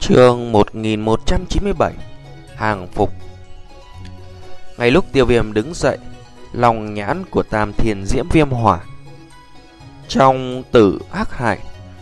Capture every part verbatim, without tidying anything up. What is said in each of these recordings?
Chương một nghìn một trăm chín mươi bảy. Hàng phục. Ngay lúc Tiêu Viêm đứng dậy, lòng nhãn của Tam Thiên Diễm Viêm Hỏa trong Tử Hắc Hải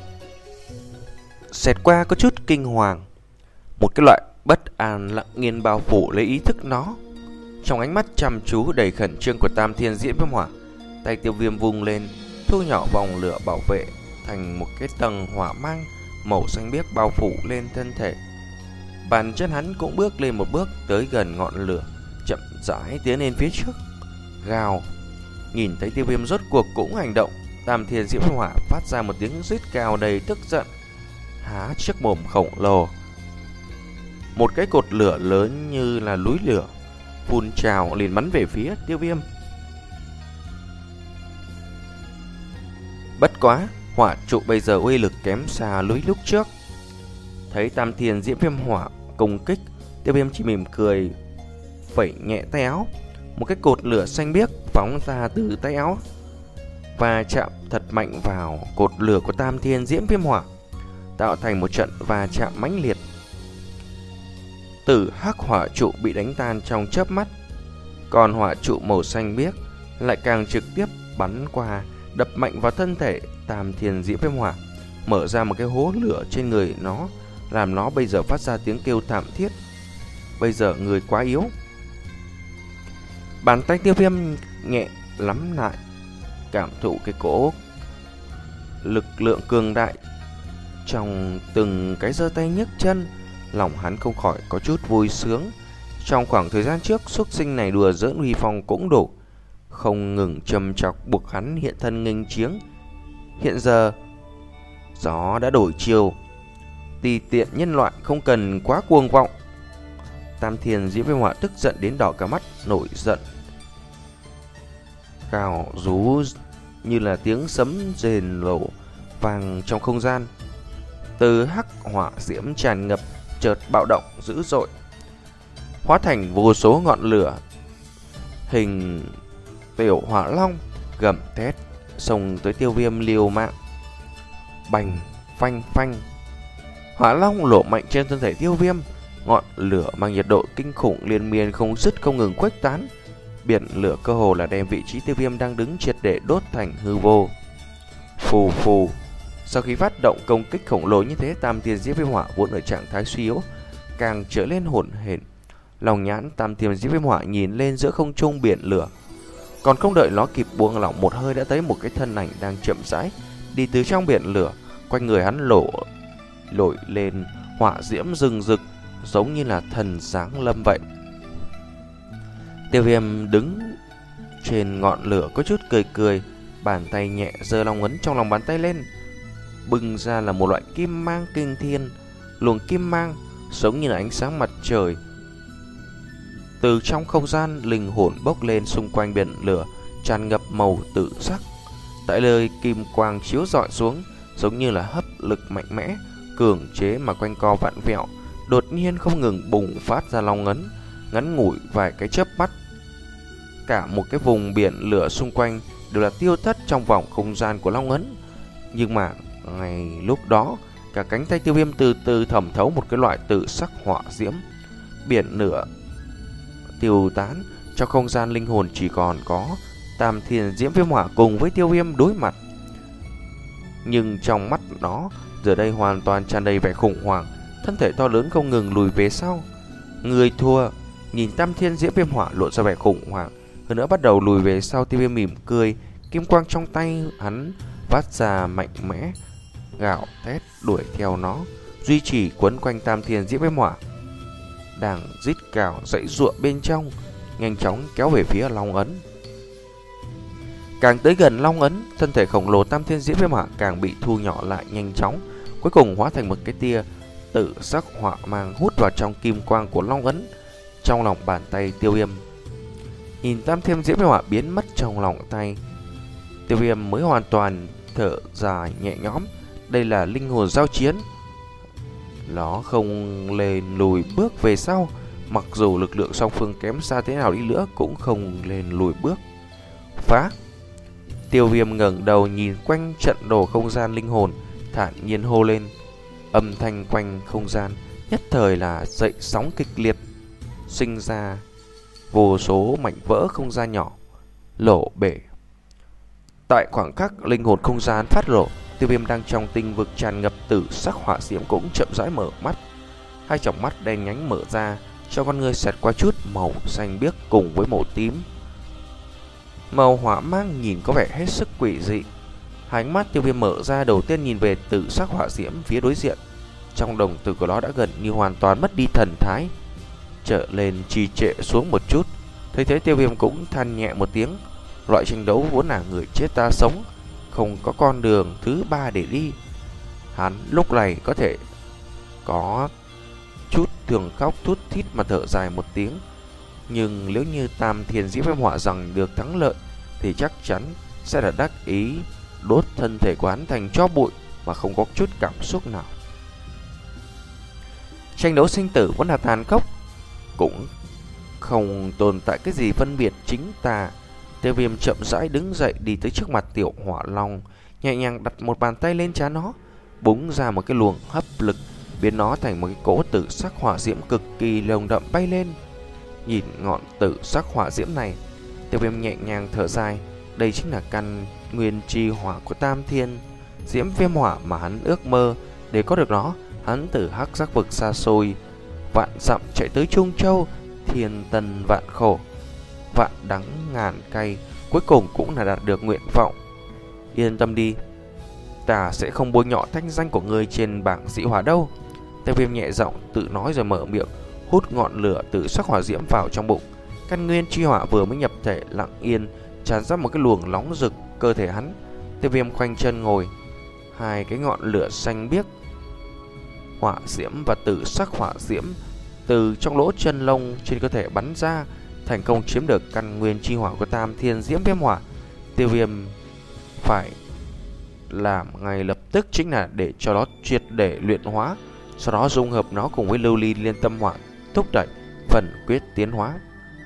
xẹt qua có chút kinh hoàng. Một cái loại bất an lặng nghiền bao phủ lấy ý thức nó. Trong ánh mắt chăm chú đầy khẩn trương của Tam Thiên Diễm Viêm Hỏa, tay Tiêu Viêm vung lên, thu nhỏ vòng lửa bảo vệ thành một cái tầng hỏa mang màu xanh biếc bao phủ lên thân thể. Bàn chân hắn cũng bước lên một bước tới gần ngọn lửa, chậm rãi tiến lên phía trước. Gào. Nhìn thấy Tiêu Viêm rốt cuộc cũng hành động, Tam Thiên Diễm Hỏa phát ra một tiếng rít cao đầy tức giận, há chiếc mồm khổng lồ. Một cái cột lửa lớn như là núi lửa phun trào liền bắn về phía Tiêu Viêm. Bất quá, hỏa trụ bây giờ uy lực kém xa lối lúc trước. Thấy Tam Thiên Diễm Viêm Hỏa công kích, Tiêu Viêm chỉ mỉm cười, phẩy nhẹ tay áo. Một cái cột lửa xanh biếc phóng ra từ tay áo và chạm thật mạnh vào cột lửa của Tam Thiên Diễm Viêm Hỏa, tạo thành một trận va chạm mãnh liệt. Tử Hắc hỏa trụ bị đánh tan trong chớp mắt, còn hỏa trụ màu xanh biếc lại càng trực tiếp bắn qua, đập mạnh vào thân thể Tam Thiên Diễm Viêm Hỏa, mở ra một cái hố lửa trên người nó, làm nó bây giờ phát ra tiếng kêu thảm thiết. Bây giờ người quá yếu. Bàn tay Tiêu Viêm nhẹ lắm lại, cảm thụ cái cỗ lực lượng cường đại trong từng cái giơ tay nhấc chân. Lòng hắn không khỏi có chút vui sướng. Trong khoảng thời gian trước, xuất sinh này đùa giỡn uy phong cũng đủ, không ngừng châm chọc buộc hắn hiện thân nghênh chiến. Hiện giờ gió đã đổi chiều, tùy tiện nhân loại không cần quá cuồng vọng. Tam Thiên Diễm Viêm Hỏa tức giận đến đỏ cả mắt, nổi giận gào rú như là tiếng sấm rền nổ vang trong không gian. Từ hắc hỏa diễm tràn ngập chợt bạo động dữ dội, hóa thành vô số ngọn lửa hình tiểu hỏa long gầm thét xông tới Tiêu Viêm liều mạng. Bành phanh phanh, hỏa long nổ mạnh trên thân thể Tiêu Viêm, ngọn lửa mang nhiệt độ kinh khủng liên miên không dứt không ngừng khuếch tán. Biển lửa cơ hồ là đem vị trí Tiêu Viêm đang đứng triệt để đốt thành hư vô. Phù phù. Sau khi phát động công kích khổng lồ như thế, Tam Thiên Diễm Viêm Hỏa vốn ở trạng thái suy yếu càng trở lên hỗn hển. Lòng nhãn Tam Thiên Diễm Viêm Hỏa nhìn lên giữa không trung biển lửa, còn không đợi nó kịp buông lỏng một hơi đã thấy một cái thân ảnh đang chậm rãi đi từ trong biển lửa. Quanh người hắn lộ nổi lên hỏa diễm rừng rực, giống như là thần giáng lâm vậy. Tiêu Viêm đứng trên ngọn lửa có chút cười cười, bàn tay nhẹ giơ long ấn trong lòng bàn tay lên, bừng ra là một loại kim mang kinh thiên. Luồng kim mang giống như là ánh sáng mặt trời từ trong không gian linh hồn bốc lên xung quanh biển lửa, tràn ngập màu tử sắc. Tại nơi kim quang chiếu rọi xuống, giống như là hấp lực mạnh mẽ cường chế mà quanh co vặn vẹo, đột nhiên không ngừng bùng phát ra long ấn. Ngắn ngủi vài cái chớp mắt, cả một cái vùng biển lửa xung quanh đều là tiêu thất trong vòng không gian của long ấn. Nhưng mà ngay lúc đó, cả cánh tay Tiêu Viêm từ từ thẩm thấu một cái loại tự sắc hỏa diễm. Biển lửa tiêu tán, trong không gian linh hồn chỉ còn có Tam Thiên Diễm Viêm Hỏa cùng với Tiêu Viêm đối mặt. Nhưng trong mắt nó giờ đây hoàn toàn tràn đầy vẻ khủng hoảng, thân thể to lớn không ngừng lùi về sau. Người thua. Nhìn Tam Thiên Diễm Viêm Hỏa lộ ra vẻ khủng hoảng, hơn nữa bắt đầu lùi về sau, Tiêu Viêm mỉm cười, kim quang trong tay hắn phát ra mạnh mẽ, gào thét đuổi theo nó, duy trì quấn quanh Tam Thiên Diễm Viêm Hỏa đang rít gào dãy giụa bên trong, nhanh chóng kéo về phía long ấn. Càng tới gần long ấn, thân thể khổng lồ Tam Thiên Diễm Viêm Hỏa càng bị thu nhỏ lại nhanh chóng, cuối cùng hóa thành một cái tia tử sắc hỏa mang hút vào trong kim quang của long ấn. Trong lòng bàn tay Tiêu Viêm, nhìn Tam Thiên Diễm Viêm Hỏa biến mất trong lòng tay, Tiêu Viêm mới hoàn toàn thở dài nhẹ nhõm. Đây là linh hồn giao chiến, nó không lên lùi bước về sau, mặc dù lực lượng song phương kém xa thế nào đi nữa cũng không lên lùi bước. Phá. Tiêu Viêm ngẩng đầu nhìn quanh trận đồ không gian linh hồn, thản nhiên hô lên. Âm thanh quanh không gian nhất thời là dậy sóng kịch liệt, sinh ra vô số mảnh vỡ không gian nhỏ lổ bể. Tại khoảng khắc linh hồn không gian phát rổ, Tiêu Viêm đang trong tinh vực tràn ngập tử sắc hỏa diễm cũng chậm rãi mở mắt. Hai tròng mắt đen nhánh mở ra, cho con người xẹt qua chút màu xanh biếc cùng với màu tím. Màu hỏa mang nhìn có vẻ hết sức quỷ dị. Hai ánh mắt Tiêu Viêm mở ra, đầu tiên nhìn về tử sắc hỏa diễm phía đối diện. Trong đồng tử của nó đã gần như hoàn toàn mất đi thần thái, trở lên trì trệ xuống một chút. Thấy thế Tiêu Viêm cũng than nhẹ một tiếng. Loại tranh đấu vốn là người chết ta sống, không có con đường thứ ba để đi. Hắn lúc này có thể có chút thường khóc thút thít mà thở dài một tiếng. Nhưng nếu như Tam Thiên Diễm Viêm Hỏa rằng được thắng lợi thì chắc chắn sẽ là đắc ý đốt thân thể của hắn thành tro bụi mà không có chút cảm xúc nào. Tranh đấu sinh tử vẫn là tàn khốc, cũng không tồn tại cái gì phân biệt chính tà. Tiêu Viêm chậm rãi đứng dậy đi tới trước mặt Tiểu Hỏa Long, nhẹ nhàng đặt một bàn tay lên trán nó, búng ra một cái luồng hấp lực, biến nó thành một cái cỗ tử sắc hỏa diễm cực kỳ nồng đậm bay lên. Nhìn ngọn tử sắc hỏa diễm này, Tiêu Viêm nhẹ nhàng thở dài. Đây chính là căn nguyên chi hỏa của Tam Thiên Diễm Viêm Hỏa mà hắn ước mơ. Để có được nó, hắn từ hắc giác vực xa xôi vạn dặm chạy tới Trung Châu, thiên tân vạn khổ, vạn đắng ngàn cay, cuối cùng cũng là đạt được nguyện vọng. Yên tâm đi, ta sẽ không bôi nhọ thanh danh của ngươi trên bảng dị hỏa đâu. Tiêu Viêm nhẹ giọng tự nói rồi mở miệng, hút ngọn lửa từ sắc hỏa diễm vào trong bụng. Căn nguyên chi hỏa vừa mới nhập thể lặng yên tràn ra một cái luồng nóng rực cơ thể hắn. Tiêu Viêm khoanh chân ngồi, hai cái ngọn lửa xanh biếc hỏa diễm và tử sắc hỏa diễm từ trong lỗ chân lông trên cơ thể bắn ra, thành công chiếm được căn nguyên chi hỏa của Tam Thiên Diễm Viêm Hỏa. Tiêu Viêm phải làm ngay lập tức chính là để cho nó triệt để luyện hóa, sau đó dung hợp nó cùng với lưu ly liên tâm hỏa, thúc đẩy phần quyết tiến hóa.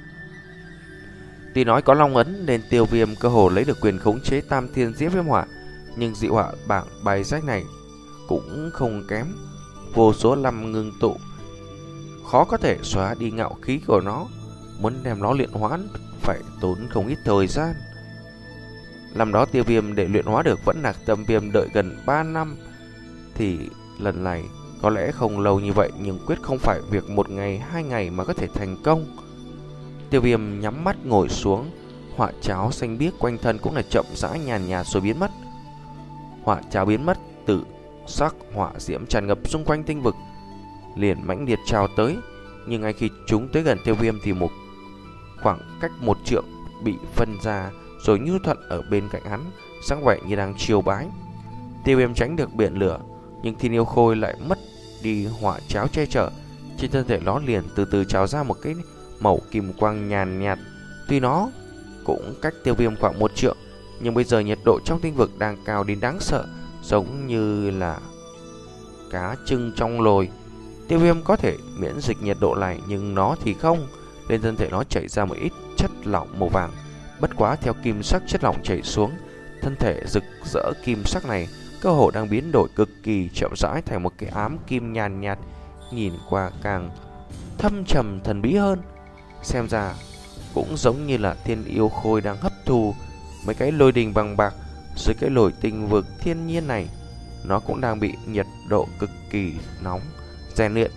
Tuy nói có long ấn nên Tiêu Viêm cơ hồ lấy được quyền khống chế Tam Thiên Diễm Viêm Hỏa, nhưng dị hỏa bảng bài sách này cũng không kém, vô số năm ngưng tụ, khó có thể xóa đi ngạo khí của nó. Muốn đem nó luyện hóa phải tốn không ít thời gian. Năm đó Tiêu Viêm để luyện hóa được vẫn là Tâm Viêm đợi gần ba năm, thì lần này có lẽ không lâu như vậy, nhưng quyết không phải việc một ngày hai ngày mà có thể thành công. Tiêu Viêm nhắm mắt ngồi xuống, hỏa cháo xanh biếc quanh thân cũng là chậm rãi nhàn nhạt rồi biến mất. Hỏa cháo biến mất, tử sắc hỏa diễm tràn ngập xung quanh tinh vực liền mãnh liệt trào tới. Nhưng ngay khi chúng tới gần Tiêu Viêm thì một khoảng cách một trượng bị phân ra, rồi Nhu Thuận ở bên cạnh hắn sáng vẻ như đang chiêu bái. Tiêu Viêm tránh được biển lửa, nhưng Thiên Yêu Khôi lại mất đi hỏa cháo che chở. Trên thân thể nó liền từ từ trào ra một cái màu kim quang nhàn nhạt. Tuy nó cũng cách Tiêu Viêm khoảng một trượng, nhưng bây giờ nhiệt độ trong tinh vực đang cao đến đáng sợ, giống như là cá trưng trong lồi. Tiêu Viêm có thể miễn dịch nhiệt độ này, nhưng nó thì không. Lên thân thể nó chảy ra một ít chất lỏng màu vàng. Bất quá theo kim sắc chất lỏng chảy xuống, thân thể rực rỡ kim sắc này cơ hồ đang biến đổi cực kỳ chậm rãi thành một cái ám kim nhàn nhạt, nhìn qua càng thâm trầm thần bí hơn. Xem ra cũng giống như là Thiên Yêu Khôi đang hấp thu mấy cái lôi đình bằng bạc dưới cái lồi tinh vực thiên nhiên này. Nó cũng đang bị nhiệt độ cực kỳ nóng rèn luyện.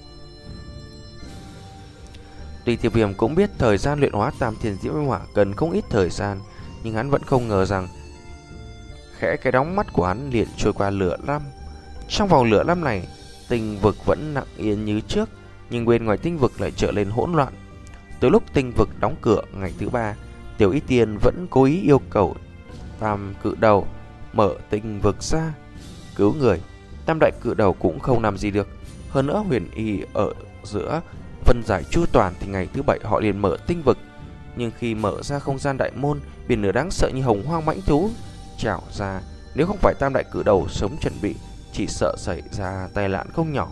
Tuy Tiêu Viêm cũng biết thời gian luyện hóa Tam Thiên Diễm Viêm Hỏa cần không ít thời gian, nhưng hắn vẫn không ngờ rằng khẽ cái đóng mắt của hắn liền trôi qua lửa năm. Trong vòng lửa năm này, tinh vực vẫn lặng yên như trước, nhưng bên ngoài tinh vực lại trở lên hỗn loạn. Từ lúc tinh vực đóng cửa ngày thứ ba, Tiểu Y Tiên vẫn cố ý yêu cầu Tam Cự Đầu mở tinh vực ra cứu người. Tam Đại Cự Đầu cũng không làm gì được. Hơn nữa Huyền Y ở giữa phân giải chu toàn thì ngày thứ bảy họ liền mở tinh vực. Nhưng khi mở ra không gian đại môn, biển lửa đáng sợ như hồng hoang mãnh thú trào ra. Nếu không phải Tam Đại Cự Đầu sớm chuẩn bị, chỉ sợ xảy ra tai nạn không nhỏ.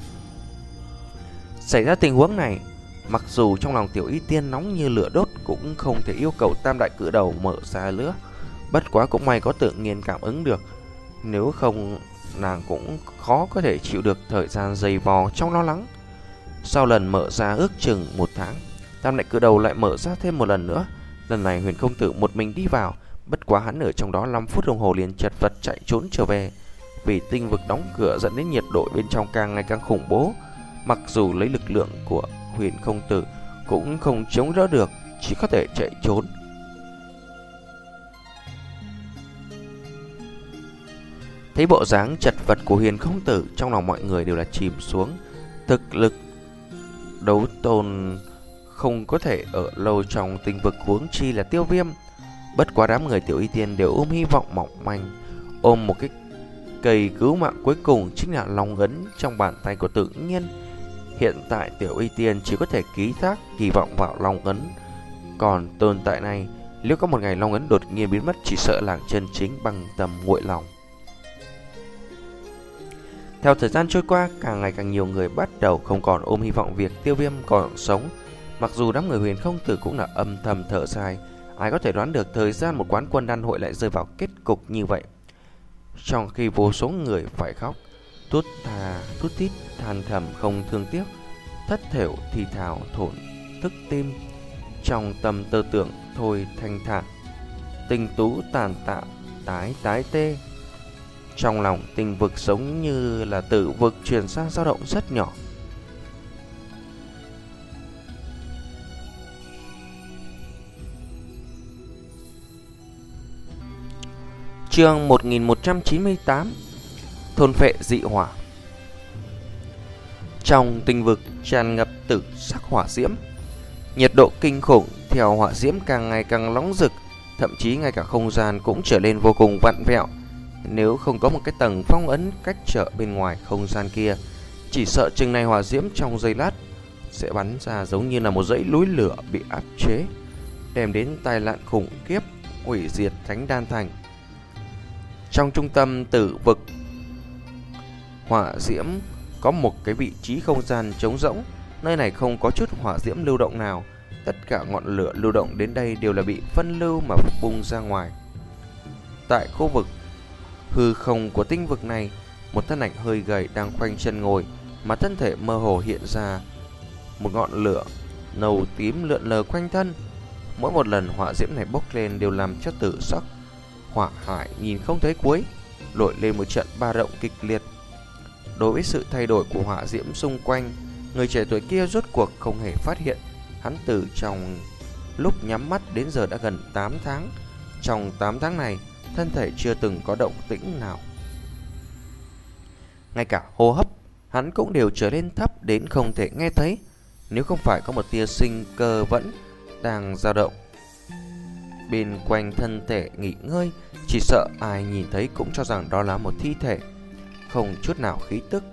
Xảy ra tình huống này, mặc dù trong lòng Tiểu Y Tiên nóng như lửa đốt, cũng không thể yêu cầu Tam Đại Cự Đầu mở ra nữa. Bất quá cũng may có tự nhiên cảm ứng được, nếu không nàng cũng khó có thể chịu được thời gian dày vò trong lo lắng. Sau lần mở ra ước chừng một tháng, Tam Đại Cự Đầu lại mở ra thêm một lần nữa. Lần này Huyền Công Tử một mình đi vào, bất quá hắn ở trong đó năm phút đồng hồ liền chật vật chạy trốn trở về. Vì tinh vực đóng cửa dẫn đến nhiệt độ bên trong càng ngày càng khủng bố, mặc dù lấy lực lượng của Huyền Công Tử cũng không chống đỡ được, chỉ có thể chạy trốn. Thấy bộ dáng chật vật của Huyền Công Tử, trong lòng mọi người đều là chìm xuống. Thực lực đấu tôn không có thể ở lâu trong tinh vực, huống chi là Tiêu Viêm. Bất quá đám người Tiểu Y Tiên đều ôm hy vọng mỏng manh, ôm một cái cây cứu mạng cuối cùng chính là long ấn trong bàn tay của Tự Nhiên. Hiện tại Tiểu Y Tiên chỉ có thể ký thác kỳ vọng vào long ấn. Còn tồn tại này, nếu có một ngày long ấn đột nhiên biến mất, chỉ sợ làng chân chính bằng tầm nguội lòng. Theo thời gian trôi qua, càng ngày càng nhiều người bắt đầu không còn ôm hy vọng việc Tiêu Viêm còn sống. Mặc dù đám người Huyền Công Tử cũng là âm thầm thở dài, ai có thể đoán được thời gian một quán quân đan hội lại rơi vào kết cục như vậy. Trong khi vô số người phải khóc, thút thà, thút thít, than thầm không thương tiếc, thất thểu thì thào thổn thức tim, trong tâm tơ tưởng thôi thanh thản, tinh tú tàn tạ, tái tái tê. Trong lòng tinh vực giống như là tử vực truyền sang dao động rất nhỏ. Chương một nghìn một trăm chín mươi tám, thôn phệ dị hỏa. Trong tinh vực tràn ngập tử sắc hỏa diễm, nhiệt độ kinh khủng, theo hỏa diễm càng ngày càng nóng rực, thậm chí ngay cả không gian cũng trở nên vô cùng vặn vẹo. Nếu không có một cái tầng phong ấn cách trở bên ngoài không gian kia, chỉ sợ chừng này hỏa diễm trong giây lát sẽ bắn ra giống như là một dãy núi lửa bị áp chế, đem đến tai nạn khủng khiếp, hủy diệt Thánh Đan Thành. Trong trung tâm tử vực hỏa diễm có một cái vị trí không gian trống rỗng, nơi này không có chút hỏa diễm lưu động nào, tất cả ngọn lửa lưu động đến đây đều là bị phân lưu mà bung ra ngoài. Tại khu vực hư không của tinh vực này, một thân ảnh hơi gầy đang khoanh chân ngồi, mà thân thể mơ hồ hiện ra một ngọn lửa nâu tím lượn lờ quanh thân. Mỗi một lần hỏa diễm này bốc lên đều làm cho tử sắc hỏa hải nhìn không thấy cuối, nổi lên một trận ba động kịch liệt. Đối với sự thay đổi của hỏa diễm xung quanh, người trẻ tuổi kia rốt cuộc không hề phát hiện. Hắn từ trong lúc nhắm mắt đến giờ đã gần tám tháng. Trong tám tháng này, thân thể chưa từng có động tĩnh nào. Ngay cả hô hấp, hắn cũng đều trở nên thấp đến không thể nghe thấy, nếu không phải có một tia sinh cơ vẫn đang dao động bên quanh thân thể nghỉ ngơi, chỉ sợ ai nhìn thấy cũng cho rằng đó là một thi thể, không chút nào khí tức.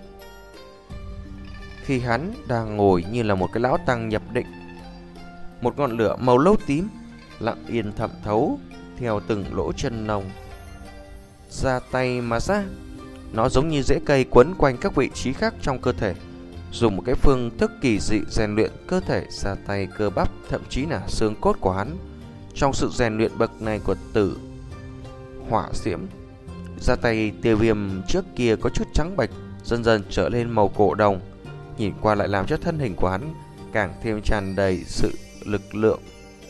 Khi hắn đang ngồi như là một cái lão tăng nhập định, một ngọn lửa màu lâu tím lặng yên thẩm thấu theo từng lỗ chân lông ra tay mà ra. Nó giống như rễ cây quấn quanh các vị trí khác trong cơ thể, dùng một cái phương thức kỳ dị rèn luyện cơ thể, ra tay cơ bắp, thậm chí là xương cốt của hắn. Trong sự rèn luyện bậc này của tử hỏa diễm, ra tay Tiêu Viêm trước kia có chút trắng bệch, dần dần trở lên màu cổ đồng, nhìn qua lại làm cho thân hình của hắn càng thêm tràn đầy sự lực lượng.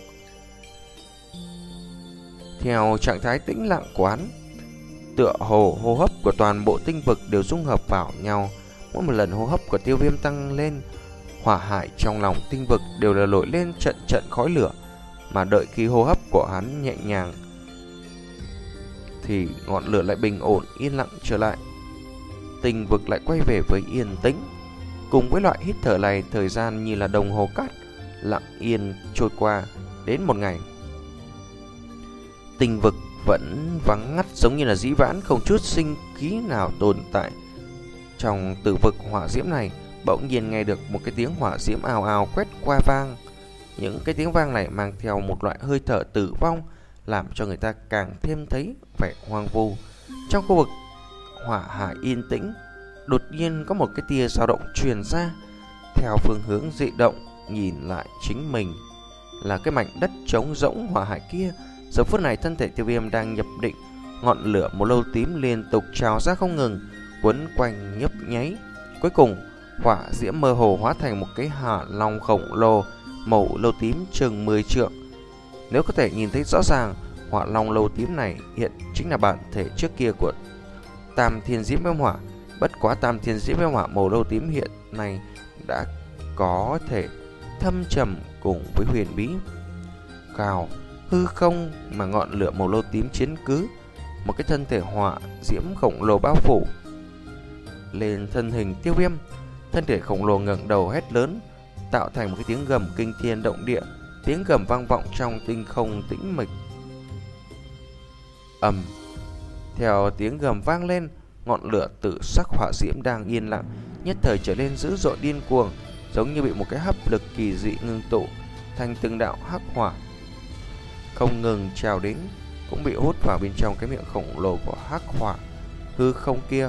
Theo trạng thái tĩnh lặng của hắn, tựa hồ hô hấp của toàn bộ tinh vực đều dung hợp vào nhau. Mỗi một lần hô hấp của Tiêu Viêm tăng lên, hỏa hải trong lòng tinh vực đều là nổi lên trận trận khói lửa. Mà đợi khi hô hấp của hắn nhẹ nhàng thì ngọn lửa lại bình ổn yên lặng trở lại. Tinh vực lại quay về với yên tĩnh. Cùng với loại hít thở này, thời gian như là đồng hồ cát lặng yên trôi qua. Đến một ngày, tinh vực vẫn vắng ngắt, giống như là dĩ vãng, không chút sinh khí nào tồn tại. Trong tử vực hỏa diễm này, bỗng nhiên nghe được một cái tiếng hỏa diễm ào ào quét qua vang. Những cái tiếng vang này mang theo một loại hơi thở tử vong, làm cho người ta càng thêm thấy vẻ hoang vu. Trong khu vực hỏa hải yên tĩnh, đột nhiên có một cái tia dao động truyền ra. Theo phương hướng dị động, nhìn lại chính mình là cái mảnh đất trống rỗng hỏa hải kia. Giờ phút này thân thể Tiêu Viêm đang nhập định, ngọn lửa màu lâu tím liên tục trào ra không ngừng, quấn quanh nhấp nháy. Cuối cùng, hỏa diễm mơ hồ hóa thành một cái hỏa long khổng lồ màu lâu tím chừng mười trượng. Nếu có thể nhìn thấy rõ ràng, hỏa long lâu tím này hiện chính là bản thể trước kia của Tam Thiên Diễm Viêm Hỏa. Bất quá Tam Thiên Diễm Viêm Hỏa màu lâu tím hiện nay đã có thể thâm trầm cùng với huyền bí. Cào hư không mà ngọn lửa màu lâu tím chiếm cứ, một cái thân thể hỏa diễm khổng lồ bao phủ lên thân hình Tiêu Viêm. Thân thể khổng lồ ngẩng đầu hét lớn, tạo thành một cái tiếng gầm kinh thiên động địa. Tiếng gầm vang vọng trong tinh không tĩnh mịch. Ầm. Theo tiếng gầm vang lên, ngọn lửa tự sắc hỏa diễm đang yên lặng nhất thời trở nên dữ dội điên cuồng, giống như bị một cái hấp lực kỳ dị ngưng tụ thành từng đạo hắc hỏa, không ngừng trào đến, cũng bị hút vào bên trong cái miệng khổng lồ của hắc hỏa hư không kia.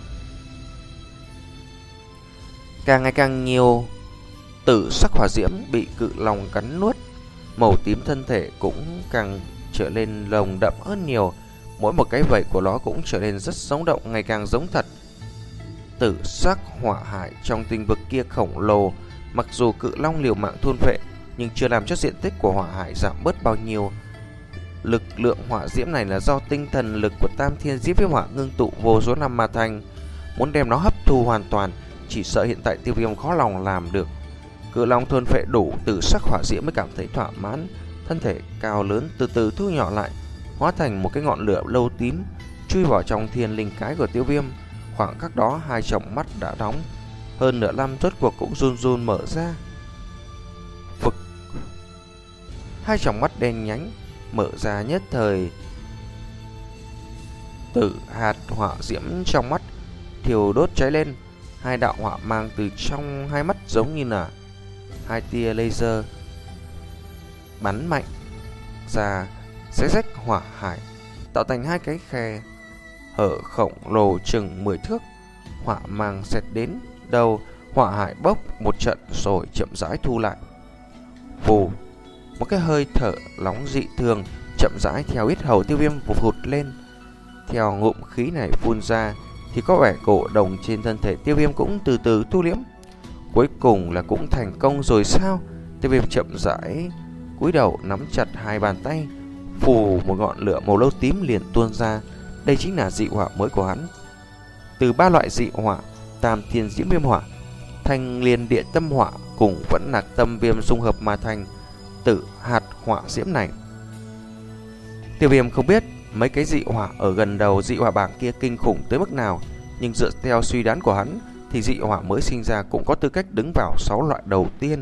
Càng ngày càng nhiều tử sắc hỏa diễm bị cự long cắn nuốt, màu tím thân thể cũng càng trở nên lồng đậm hơn nhiều. Mỗi một cái vảy của nó cũng trở nên rất sống động, ngày càng giống thật. Tử sắc hỏa hải trong tinh vực kia khổng lồ, mặc dù cự long liều mạng thôn phệ, nhưng chưa làm cho diện tích của hỏa hải giảm bớt bao nhiêu. Lực lượng hỏa diễm này là do tinh thần lực của Tam Thiên Diễm Viêm Hỏa ngưng tụ vô số năm mà thành. Muốn đem nó hấp thu hoàn toàn, chỉ sợ hiện tại Tiêu Viêm khó lòng làm được. Cự long thôn phệ đủ tử sắc hỏa diễm mới cảm thấy thỏa mãn, thân thể cao lớn từ từ thu nhỏ lại, hóa thành một cái ngọn lửa lâu tím chui vào trong thiên linh cái của Tiêu Viêm. Khoảng khắc đó, hai tròng mắt đã đóng, hơn nửa năm rốt cuộc cũng run run mở ra. Phực. Hai tròng mắt đen nhánh mở ra nhất thời, tử hạt hỏa diễm trong mắt thiêu đốt cháy lên. Hai đạo hỏa mang từ trong hai mắt giống như là hai tia laser bắn mạnh ra, xé rách hỏa hải, tạo thành hai cái khe hở khổng lồ chừng mười thước. Hỏa mang xẹt đến đầu hỏa hải bốc một trận rồi chậm rãi thu lại. Vù, một cái hơi thở nóng dị thường chậm rãi theo yết hầu Tiêu Viêm vụt vụt lên. Theo ngụm khí này phun ra thì có vẻ cổ đồng trên thân thể Tiêu Viêm cũng từ từ thu liễm. Cuối cùng là cũng thành công rồi sao? Tiêu Viêm chậm rãi cúi đầu nắm chặt hai bàn tay, phù một ngọn lửa màu lâu tím liền tuôn ra. Đây chính là dị hỏa mới của hắn. Từ ba loại dị hỏa, Tam Thiên Diễm Viêm Hỏa, Thanh Liên Địa Tâm Hỏa cùng Vẫn Lạc Tâm Viêm dung hợp mà thành tử hạt hỏa diễm này. Tiêu Viêm không biết mấy cái dị hỏa ở gần đầu dị hỏa bảng kia kinh khủng tới mức nào, nhưng dựa theo suy đoán của hắn thì dị hỏa mới sinh ra cũng có tư cách đứng vào sáu loại đầu tiên.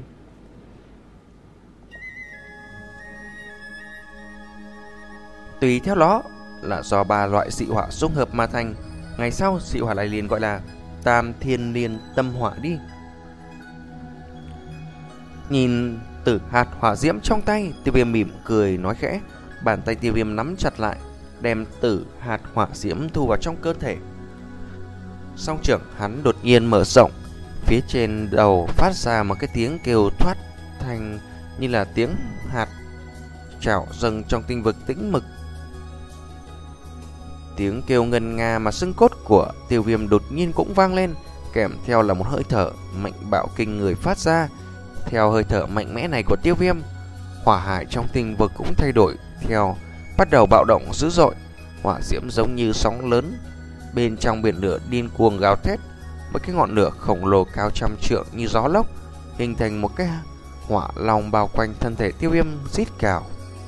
Tùy theo đó là do ba loại dị hỏa dung hợp mà thành. Ngày sau dị hỏa này liền gọi là Tam Thiên Liên Tâm Hỏa đi. Nhìn tử hạt hỏa diễm trong tay, Tiêu Viêm mỉm cười nói khẽ. Bàn tay Tiêu Viêm nắm chặt lại, đem tử hạt hỏa diễm thu vào trong cơ thể. Song trưởng hắn đột nhiên mở rộng, phía trên đầu phát ra một cái tiếng kêu thoát thành như là tiếng hạt trào dâng trong tinh vực tĩnh mịch. Tiếng kêu ngân nga mà xương cốt của Tiêu Viêm đột nhiên cũng vang lên, kèm theo là một hơi thở mạnh bạo kinh người phát ra. Theo hơi thở mạnh mẽ này của Tiêu Viêm, hỏa hải trong tinh vực cũng thay đổi theo, bắt đầu bạo động dữ dội. Hỏa diễm giống như sóng lớn bên trong biển lửa điên cuồng gào thét. Một cái ngọn lửa khổng lồ cao trăm trượng như gió lốc hình thành một cái hỏa long bao quanh thân thể Tiêu Viêm rít gào.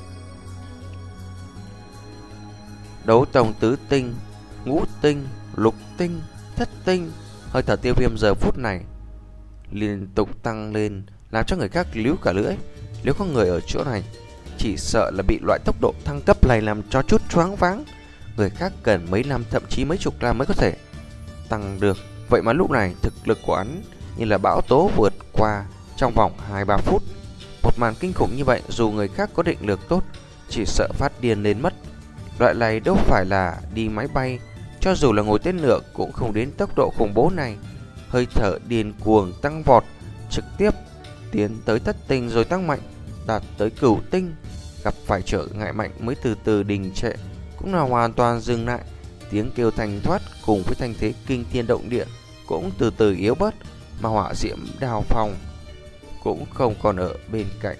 Đấu tông tứ tinh, ngũ tinh, lục tinh, thất tinh. Hơi thở Tiêu Viêm giờ phút này liên tục tăng lên, làm cho người khác líu cả lưỡi. Nếu có người ở chỗ này, chỉ sợ là bị loại tốc độ thăng cấp này làm cho chút choáng váng. Người khác cần mấy năm thậm chí mấy chục năm mới có thể tăng được. Vậy mà lúc này thực lực của hắn như là bão tố vượt qua trong vòng hai ba phút. Một màn kinh khủng như vậy, dù người khác có định lực tốt, chỉ sợ phát điên lên mất. Loại này đâu phải là đi máy bay, cho dù là ngồi tên lửa cũng không đến tốc độ khủng bố này. Hơi thở điên cuồng tăng vọt, trực tiếp tiến tới thất tinh rồi tăng mạnh, đạt tới cửu tinh. Gặp phải trở ngại mạnh mới từ từ đình trệ, cũng là hoàn toàn dừng lại. Tiếng kêu thanh thoát cùng với thanh thế kinh thiên động địa cũng từ từ yếu bớt, mà hỏa diễm đào phong cũng không còn ở bên cạnh.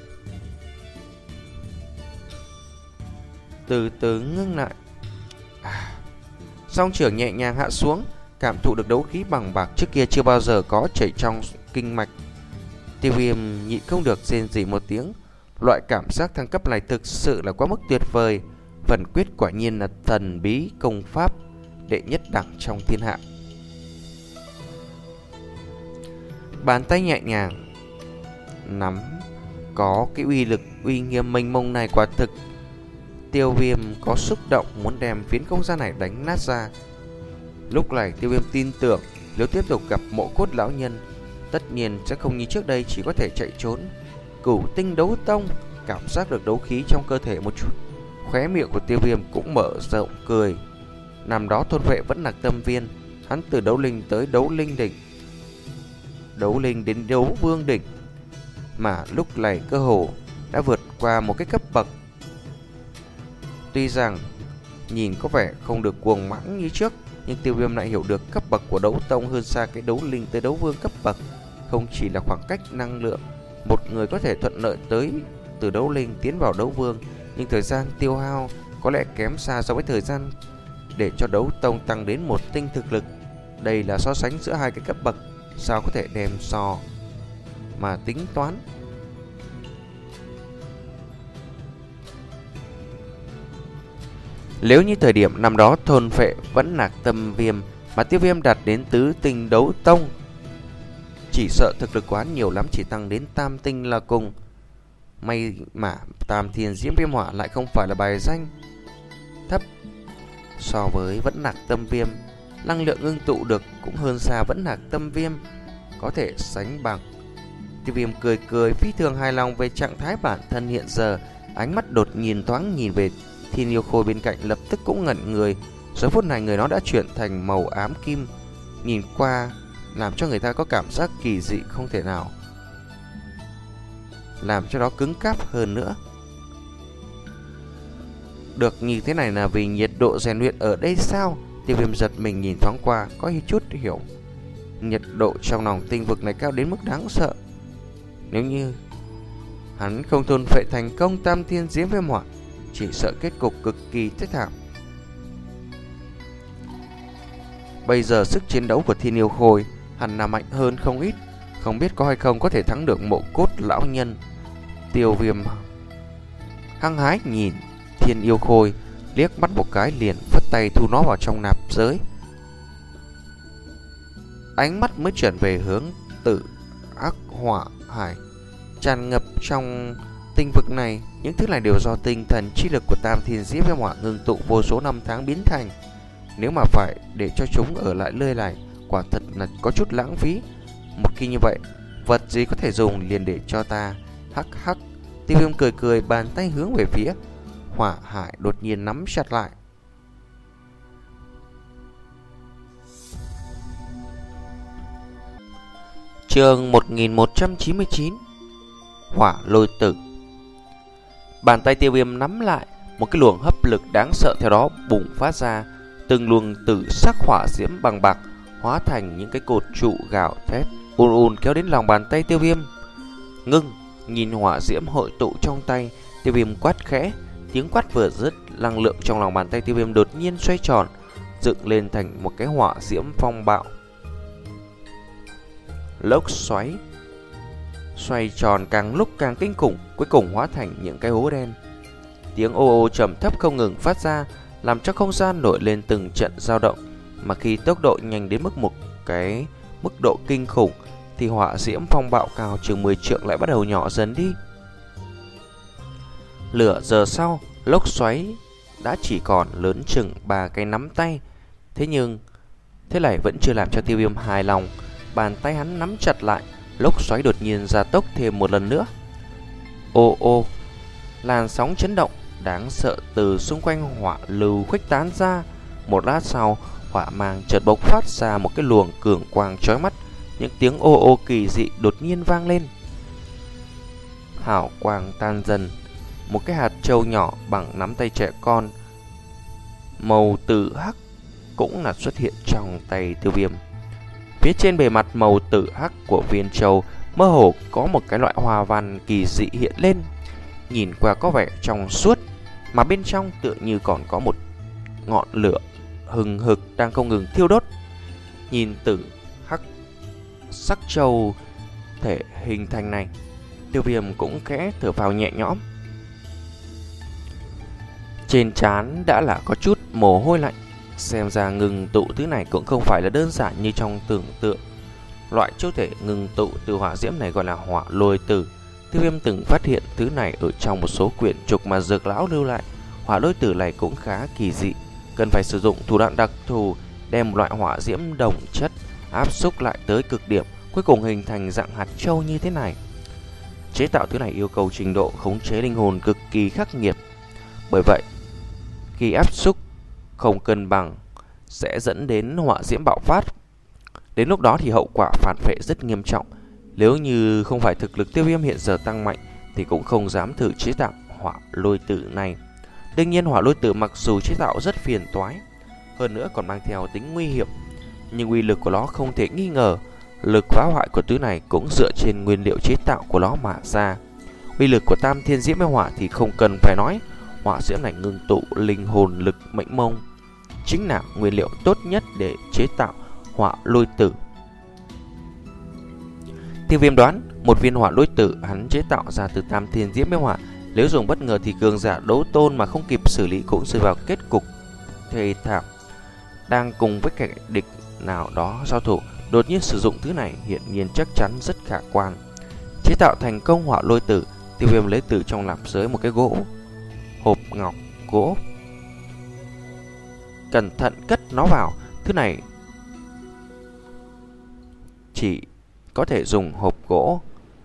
Từ từ ngưng lại. À, song trưởng nhẹ nhàng hạ xuống, cảm thụ được đấu khí bằng bạc trước kia chưa bao giờ có chảy trong kinh mạch. Tiêu Viêm nhịn không được rên rỉ một tiếng. Loại cảm giác thăng cấp này thực sự là quá mức tuyệt vời. Phần quyết quả nhiên là thần bí công pháp đệ nhất đẳng trong thiên hạ. Bàn tay nhẹ nhàng nắm có cái uy lực uy nghiêm mênh mông này, quả thực Tiêu Viêm có xúc động muốn đem phiến không gian này đánh nát ra. Lúc này Tiêu Viêm tin tưởng nếu tiếp tục gặp Mộ Cốt lão nhân, tất nhiên sẽ không như trước đây chỉ có thể chạy trốn. Cửu Tinh Đấu Tông cảm giác được đấu khí trong cơ thể một chút, khóe miệng của Tiêu Viêm cũng mở rộng cười. Năm đó thôn vệ vẫn là tâm viên, hắn từ đấu linh tới đấu linh đỉnh, đấu linh đến đấu vương đỉnh, mà lúc này cơ hồ đã vượt qua một cái cấp bậc. Tuy rằng nhìn có vẻ không được cuồng mãnh như trước, nhưng Tiêu Viêm lại hiểu được cấp bậc của đấu tông hơn xa cái đấu linh tới đấu vương cấp bậc. Không chỉ là khoảng cách năng lượng, một người có thể thuận lợi tới từ đấu linh tiến vào đấu vương, nhưng thời gian tiêu hao có lẽ kém xa so với thời gian để cho đấu tông tăng đến một tinh thực lực. Đây là so sánh giữa hai cái cấp bậc, sao có thể đem so mà tính toán. Nếu như thời điểm năm đó thôn phệ vẫn là tâm viêm mà Tiêu Viêm đạt đến tứ tinh đấu tông, chỉ sợ thực lực quá nhiều lắm chỉ tăng đến tam tinh là cùng. May mà Tam Thiên Diễm Viêm Hỏa lại không phải là bài danh thấp. So với vẫn nạc tâm viêm, năng lượng ngưng tụ được cũng hơn xa vẫn nạc tâm viêm, có thể sánh bằng. Tiêu Viêm cười cười phi thường hài lòng về trạng thái bản thân hiện giờ. Ánh mắt đột nhiên thoáng nhìn về Thiên Yêu Khôi bên cạnh, lập tức cũng ngẩn người. Giờ phút này người nó đã chuyển thành màu ám kim, nhìn qua làm cho người ta có cảm giác kỳ dị không thể nào làm cho nó cứng cáp hơn nữa. Được như thế này là vì nhiệt độ rèn luyện ở đây sao? Tiêu Viêm giật mình nhìn thoáng qua, có chút hiểu. Nhiệt độ trong lòng tinh vực này cao đến mức đáng sợ. Nếu như hắn không thôn phệ thành công Tam Thiên Diễm Viêm Hỏa, chỉ sợ kết cục cực kỳ thê thảm. Bây giờ sức chiến đấu của Thiên Yêu Khôi hẳn là mạnh hơn không ít, không biết có hay không có thể thắng được Mộ Cốt lão nhân. Tiêu Viêm hăng hái nhìn Thiên Yêu Khôi, liếc mắt một cái liền phất tay thu nó vào trong nạp giới. Ánh mắt mới chuyển về hướng Tử Ác Hỏa Hải tràn ngập trong tinh vực này. Những thứ này đều do tinh thần chi lực của Tam Thiên Diễm Viêm Hỏa ngưng tụ vô số năm tháng biến thành. Nếu mà phải để cho chúng ở lại nơi này, quả thật là có chút lãng phí. Một khi như vậy, vật gì có thể dùng liền để cho ta. Hắc hắc. Tiêu Viêm cười cười, bàn tay hướng về phía Hỏa Hải đột nhiên nắm chặt lại. Chương một nghìn một trăm chín mươi chín, Hỏa Lôi Tử. Bàn tay Tiêu Viêm nắm lại, một cái luồng hấp lực đáng sợ theo đó bùng phát ra. Từng luồng tử sắc hỏa diễm bằng bạc hóa thành những cái cột trụ gạo thét ùn ùn kéo đến lòng bàn tay Tiêu Viêm. Ngưng. Nhìn hỏa diễm hội tụ trong tay, Tiêu Viêm quát khẽ. Tiếng quát vừa dứt, năng lượng trong lòng bàn tay Tiêu Viêm đột nhiên xoay tròn, dựng lên thành một cái hỏa diễm phong bạo. Lốc xoáy xoay tròn càng lúc càng kinh khủng, cuối cùng hóa thành những cái hố đen. Tiếng ô ô trầm thấp không ngừng phát ra, làm cho không gian nổi lên từng trận dao động. Mà khi tốc độ nhanh đến mức một cái mức độ kinh khủng, thì hỏa diễm phong bạo cao chừng mười trượng lại bắt đầu nhỏ dần đi. Lửa giờ sau, lốc xoáy đã chỉ còn lớn chừng ba cái nắm tay. Thế nhưng thế này vẫn chưa làm cho Tiêu Viêm hài lòng. Bàn tay hắn nắm chặt lại, lốc xoáy đột nhiên gia tốc thêm một lần nữa. Ô ô, làn sóng chấn động đáng sợ từ xung quanh hỏa lưu khuếch tán ra. Một lát sau, hỏa mang chợt bộc phát ra một cái luồng cường quang chói mắt. Những tiếng ô ô kỳ dị đột nhiên vang lên. Hào quang tan dần. Một cái hạt trâu nhỏ bằng nắm tay trẻ con, màu tử hắc cũng là xuất hiện trong tay Tiêu Viêm. Phía trên bề mặt màu tử hắc của viên châu mơ hồ có một cái loại hoa văn kỳ dị hiện lên, nhìn qua có vẻ trong suốt, mà bên trong tựa như còn có một ngọn lửa hừng hực đang không ngừng thiêu đốt. Nhìn tử hắc sắc châu thể hình thành này, Tiêu Viêm cũng khẽ thở phào nhẹ nhõm. Trên trán đã là có chút mồ hôi lạnh. Xem ra ngừng tụ thứ này cũng không phải là đơn giản như trong tưởng tượng. Loại châu thể ngừng tụ từ hỏa diễm này gọi là hỏa lôi tử. Tiêu Viêm từng phát hiện thứ này ở trong một số quyển trục mà Dược lão lưu lại. Hỏa lôi tử này cũng khá kỳ dị, cần phải sử dụng thủ đoạn đặc thù đem một loại hỏa diễm đồng chất áp xúc lại tới cực điểm, cuối cùng hình thành dạng hạt châu như thế này. Chế tạo thứ này yêu cầu trình độ khống chế linh hồn cực kỳ khắc nghiệt. Bởi vậy, khi áp xúc không cân bằng sẽ dẫn đến hỏa diễm bạo phát. Đến lúc đó thì hậu quả phản phệ rất nghiêm trọng. Nếu như không phải thực lực Tiêu Viêm hiện giờ tăng mạnh thì cũng không dám thử chế tạo hỏa lôi tử này. Đương nhiên hỏa lôi tử mặc dù chế tạo rất phiền toái, hơn nữa còn mang theo tính nguy hiểm, nhưng uy lực của nó không thể nghi ngờ. Lực phá hoại của thứ này cũng dựa trên nguyên liệu chế tạo của nó mà ra. Uy lực của tam thiên diễm hỏa thì không cần phải nói. Hỏa diễm này ngưng tụ linh hồn lực mênh mông, chính là nguyên liệu tốt nhất để chế tạo hỏa lôi tử. Tiêu Viêm đoán một viên hỏa lôi tử hắn chế tạo ra từ tam thiên diễm hỏa, nếu dùng bất ngờ thì cường giả đấu tôn mà không kịp xử lý cũng rơi vào kết cục thê thảm. Đang cùng với kẻ địch nào đó giao thủ, đột nhiên sử dụng thứ này hiển nhiên chắc chắn rất khả quan. Chế tạo thành công hỏa lôi tử, Tiêu Viêm lấy từ trong nạp giới một cái gỗ hộp ngọc gỗ, cẩn thận cất nó vào. Thứ này chỉ có thể dùng hộp gỗ,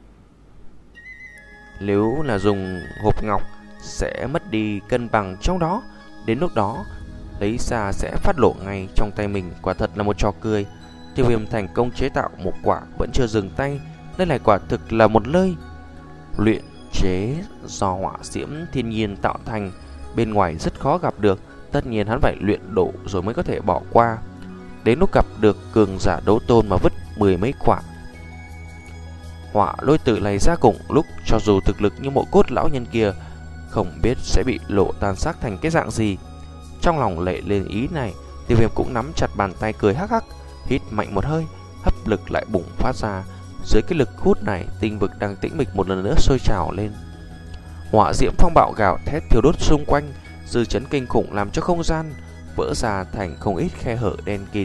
nếu là dùng hộp ngọc sẽ mất đi cân bằng trong đó. Đến lúc đó lấy ra sẽ phát lộ ngay trong tay mình. Quả thật là một trò cười. Tiêu Viêm thành công chế tạo một quả vẫn chưa dừng tay. Đây là quả thực là một nơi luyện chế do hỏa diễm thiên nhiên tạo thành, bên ngoài rất khó gặp được. Tất nhiên hắn phải luyện độ rồi mới có thể bỏ qua. Đến lúc gặp được cường giả đấu tôn mà vứt mười mấy quả hỏa lôi tử này ra cùng lúc, cho dù thực lực như mộ cốt lão nhân kia không biết sẽ bị lộ tan xác thành cái dạng gì. Trong lòng lệ lên ý này, Tiêu Viêm cũng nắm chặt bàn tay cười hắc hắc, hít mạnh một hơi, hấp lực lại bùng phát ra. Dưới cái lực hút này, tinh vực đang tĩnh mịch một lần nữa sôi trào lên. Hỏa diễm phong bạo gào thét thiêu đốt xung quanh, dư chấn kinh khủng làm cho không gian vỡ ra thành không ít khe hở đen kịt.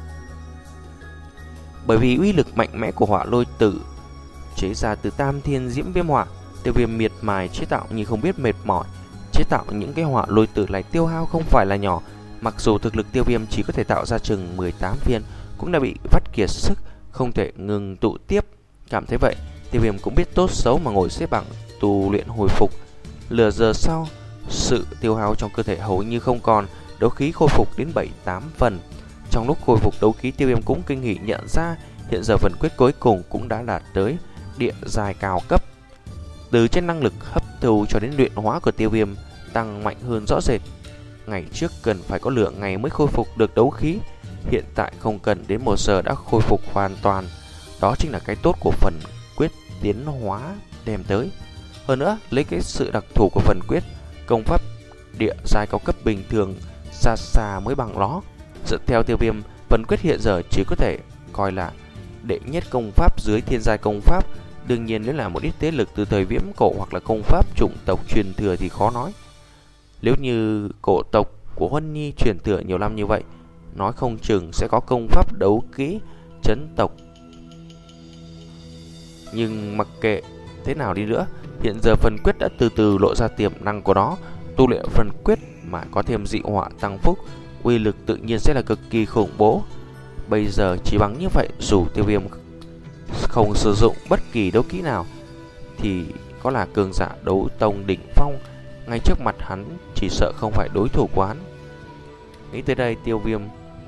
Bởi vì uy lực mạnh mẽ của hỏa lôi tử chế ra từ tam thiên diễm viêm hỏa, Tiêu Viêm miệt mài chế tạo như không biết mệt mỏi. Chế tạo những cái hỏa lôi tử này tiêu hao không phải là nhỏ. Mặc dù thực lực Tiêu Viêm chỉ có thể tạo ra chừng mười tám viên, cũng đã bị vắt kiệt sức, không thể ngừng tụ tiếp. Cảm thấy vậy, Tiêu Viêm cũng biết tốt xấu mà ngồi xếp bằng tu luyện hồi phục. Nửa giờ sau, sự tiêu hao trong cơ thể hầu như không còn, đấu khí khôi phục đến bảy tám phần. Trong lúc khôi phục đấu khí, Tiêu Viêm cũng kinh hỉ nhận ra hiện giờ phần quyết cuối cùng cũng đã đạt tới địa giai cao cấp. Từ trên năng lực hấp thu cho đến luyện hóa của Tiêu Viêm tăng mạnh hơn rõ rệt. Ngày trước cần phải có lượng ngày mới khôi phục được đấu khí, hiện tại không cần đến một giờ đã khôi phục hoàn toàn. Đó chính là cái tốt của phần quyết tiến hóa đem tới. Hơn nữa, lấy cái sự đặc thù của phần quyết, công pháp địa giai cao cấp bình thường xa xa mới bằng nó. Dựa theo Tiêu Viêm, phần quyết hiện giờ chỉ có thể coi là đệ nhất công pháp dưới thiên giai công pháp. Đương nhiên nếu là một ít thế lực từ thời viễn cổ hoặc là công pháp chủng tộc truyền thừa thì khó nói. Nếu như cổ tộc của Huân Nhi truyền thừa nhiều năm như vậy, nói không chừng sẽ có công pháp đấu kỹ chấn tộc. Nhưng mặc kệ thế nào đi nữa, hiện giờ phần quyết đã từ từ lộ ra tiềm năng của nó. Tu luyện phần quyết mà có thêm dị hỏa tăng phúc, uy lực tự nhiên sẽ là cực kỳ khủng bố. Bây giờ chỉ bằng như vậy, dù Tiêu Viêm không sử dụng bất kỳ đấu kỹ nào thì có là cường giả đấu tông đỉnh phong, ngay trước mặt hắn chỉ sợ không phải đối thủ của hắn. Nghĩ tới đây, Tiêu Viêm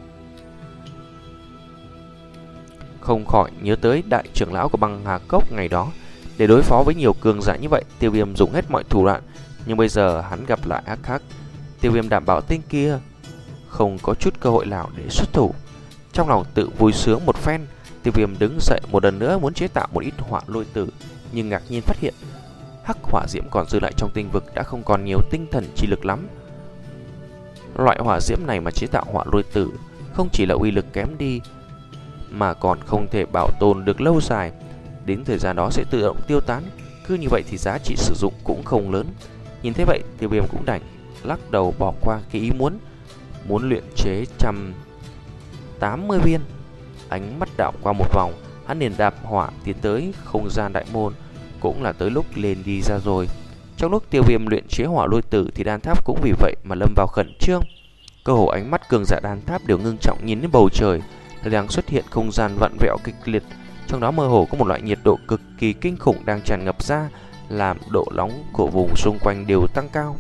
không khỏi nhớ tới đại trưởng lão của Băng Hà Cốc ngày đó. Để đối phó với nhiều cường giả như vậy, Tiêu Viêm dùng hết mọi thủ đoạn, nhưng bây giờ hắn gặp lại Hắc Hắc. Tiêu Viêm đảm bảo tên kia không có chút cơ hội nào để xuất thủ. Trong lòng tự vui sướng một phen, Tiêu Viêm đứng dậy một lần nữa muốn chế tạo một ít hỏa lôi tử, nhưng ngạc nhiên phát hiện hắc hỏa diễm còn dư lại trong tinh vực đã không còn nhiều tinh thần chi lực lắm. Loại hỏa diễm này mà chế tạo hỏa lôi tử không chỉ là uy lực kém đi mà còn không thể bảo tồn được lâu dài, đến thời gian đó sẽ tự động tiêu tán. Cứ như vậy thì giá trị sử dụng cũng không lớn. Nhìn thấy vậy, Tiêu Viêm cũng đành lắc đầu bỏ qua cái ý muốn muốn luyện chế một trăm tám mươi viên. Ánh mắt đảo qua một vòng, hắn liền đạp hỏa tiến tới không gian đại môn. Cũng là tới lúc lên đi ra rồi. Trong lúc Tiêu Viêm luyện chế hỏa lôi tử thì đan tháp cũng vì vậy mà lâm vào khẩn trương. Cơ hồ ánh mắt cường giả đan tháp đều ngưng trọng nhìn đến bầu trời, đang xuất hiện không gian vặn vẹo kịch liệt. Trong đó mơ hồ có một loại nhiệt độ cực kỳ kinh khủng đang tràn ngập ra, làm độ nóng của vùng xung quanh đều tăng cao.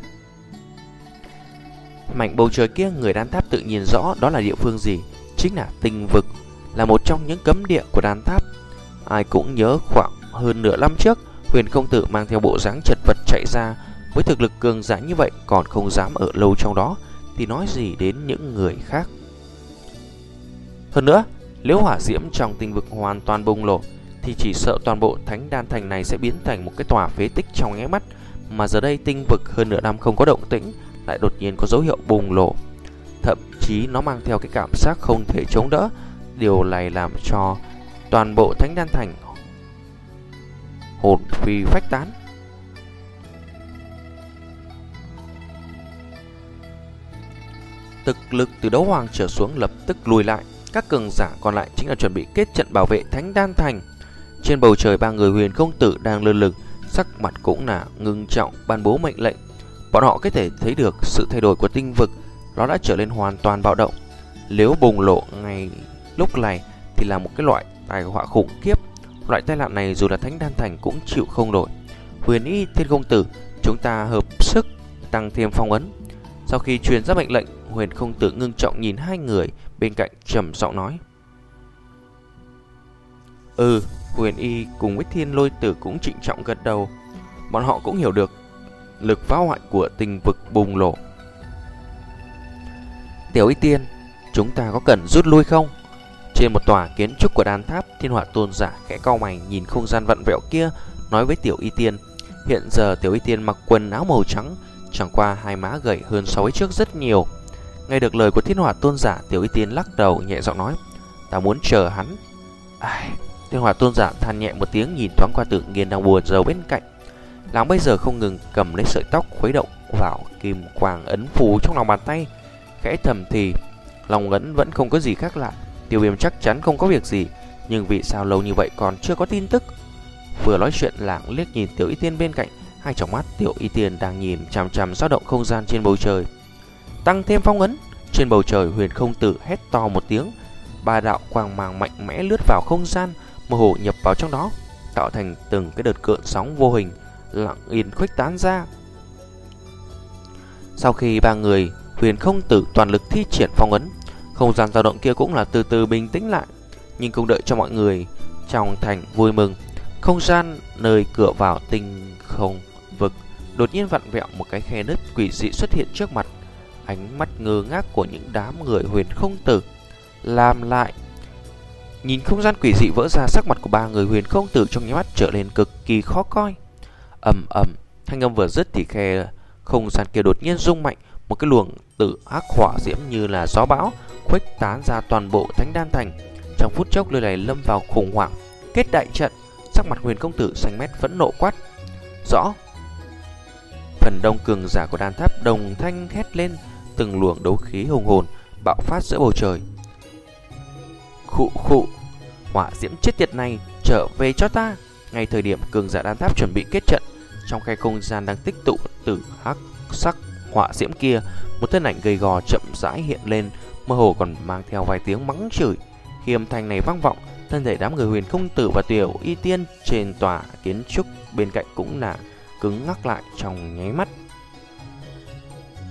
Mảnh bầu trời kia người đan tháp tự nhiên rõ đó là địa phương gì, chính là tinh vực, là một trong những cấm địa của đan tháp. Ai cũng nhớ khoảng hơn nửa năm trước, Huyền công tử mang theo bộ dáng chật vật chạy ra, với thực lực cường giả như vậy còn không dám ở lâu trong đó, thì nói gì đến những người khác. Hơn nữa, nếu hỏa diễm trong tinh vực hoàn toàn bùng nổ thì chỉ sợ toàn bộ thánh đan thành này sẽ biến thành một cái tòa phế tích trong nháy mắt. Mà giờ đây tinh vực hơn nửa năm không có động tĩnh lại đột nhiên có dấu hiệu bùng nổ, thậm chí nó mang theo cái cảm giác không thể chống đỡ. Điều này làm cho toàn bộ thánh đan thành hồn phi phách tán. Thực lực từ đấu hoàng trở xuống lập tức lùi lại. Các cường giả còn lại chính là chuẩn bị kết trận bảo vệ thánh đan thành. Trên bầu trời, ba người Huyền công tử đang lơ lửng, sắc mặt cũng là ngưng trọng ban bố mệnh lệnh. Bọn họ có thể thấy được sự thay đổi của tinh vực, nó đã trở nên hoàn toàn bạo động. Nếu bùng nổ ngay lúc này thì là một cái loại tai họa khủng khiếp. Loại tai nạn này dù là thánh đan thành cũng chịu không nổi. Huyền Y, Thiên công tử, chúng ta hợp sức tăng thêm phong ấn. Sau khi truyền ra mệnh lệnh, Huyền công tử ngưng trọng nhìn hai người bên cạnh trầm giọng nói: Ừ. Huyền Y cùng với Thiên lôi tử cũng trịnh trọng gật đầu. Bọn họ cũng hiểu được lực phá hoại của tinh vực bùng nổ. Tiểu Y Tiên, chúng ta có cần rút lui không? Trên một tòa kiến trúc của đan tháp, Thiên Hỏa tôn giả khẽ cau mày nhìn không gian vặn vẹo kia, nói với Tiểu Y Tiên. Hiện giờ Tiểu Y Tiên mặc quần áo màu trắng, chẳng qua hai má gầy hơn so với trước rất nhiều. Nghe được lời của Thiên Hỏa tôn giả, Tiểu Y Tiên lắc đầu nhẹ giọng nói: Ta muốn chờ hắn. Ai... Thiên Hỏa tôn giả than nhẹ một tiếng, nhìn thoáng qua Tự Nghiên đang buồn rầu bên cạnh. Nàng bây giờ không ngừng cầm lấy sợi tóc khuấy động vào kim quang ấn phù trong lòng bàn tay, khẽ thầm thì. Lòng ấn vẫn không có gì khác lạ. Tiêu Viêm chắc chắn không có việc gì, nhưng vì sao lâu như vậy còn chưa có tin tức? Vừa nói chuyện, lảng liếc nhìn Tiểu Y Tiên bên cạnh, hai tròng mắt Tiểu Y Tiên đang nhìn chằm chằm dao động không gian trên bầu trời. Tăng thêm phong ấn. Trên bầu trời, Huyền công tử hét to một tiếng, ba đạo quang mang mạnh mẽ lướt vào không gian, mơ hồ nhập vào trong đó, tạo thành từng cái đợt cơn sóng vô hình lặng yên khuếch tán ra. Sau khi ba người Huyền công tử toàn lực thi triển phong ấn, không gian dao động kia cũng là từ từ bình tĩnh lại. Nhưng không đợi cho mọi người trong thành vui mừng, không gian nơi cửa vào tinh không vực đột nhiên vặn vẹo, một cái khe nứt quỷ dị xuất hiện trước mặt. Ánh mắt ngơ ngác của những đám người Huyền công tử làm lại. Nhìn không gian quỷ dị vỡ ra, sắc mặt của ba người Huyền công tử trong nháy mắt trở nên cực kỳ khó coi. Ầm ầm, thanh âm vừa dứt thì khe không gian kia đột nhiên rung mạnh, một cái luồng tử ác hỏa diễm như là gió bão khuếch tán ra toàn bộ thánh đan thành. Trong phút chốc, nơi này lâm vào khủng hoảng. Kết đại trận. Sắc mặt Huyền công tử xanh mét phẫn nộ quát: Rõ. Phần đông cường giả của đan tháp đồng thanh hét lên, từng luồng đấu khí hùng hồn bạo phát giữa bầu trời. Khụ khụ, hỏa diễm chết tiệt này, trở về cho ta. Ngay thời điểm cường giả đan tháp chuẩn bị kết trận, trong khe không gian đang tích tụ tử hắc sắc hỏa diễm kia, một thân ảnh gầy gò chậm rãi hiện lên, mơ hồ còn mang theo vài tiếng mắng chửi. Khi âm thanh này vang vọng, thân thể đám người Huyền công tử và Tiểu Y Tiên trên tòa kiến trúc bên cạnh cũng là cứng ngắc lại trong nháy mắt.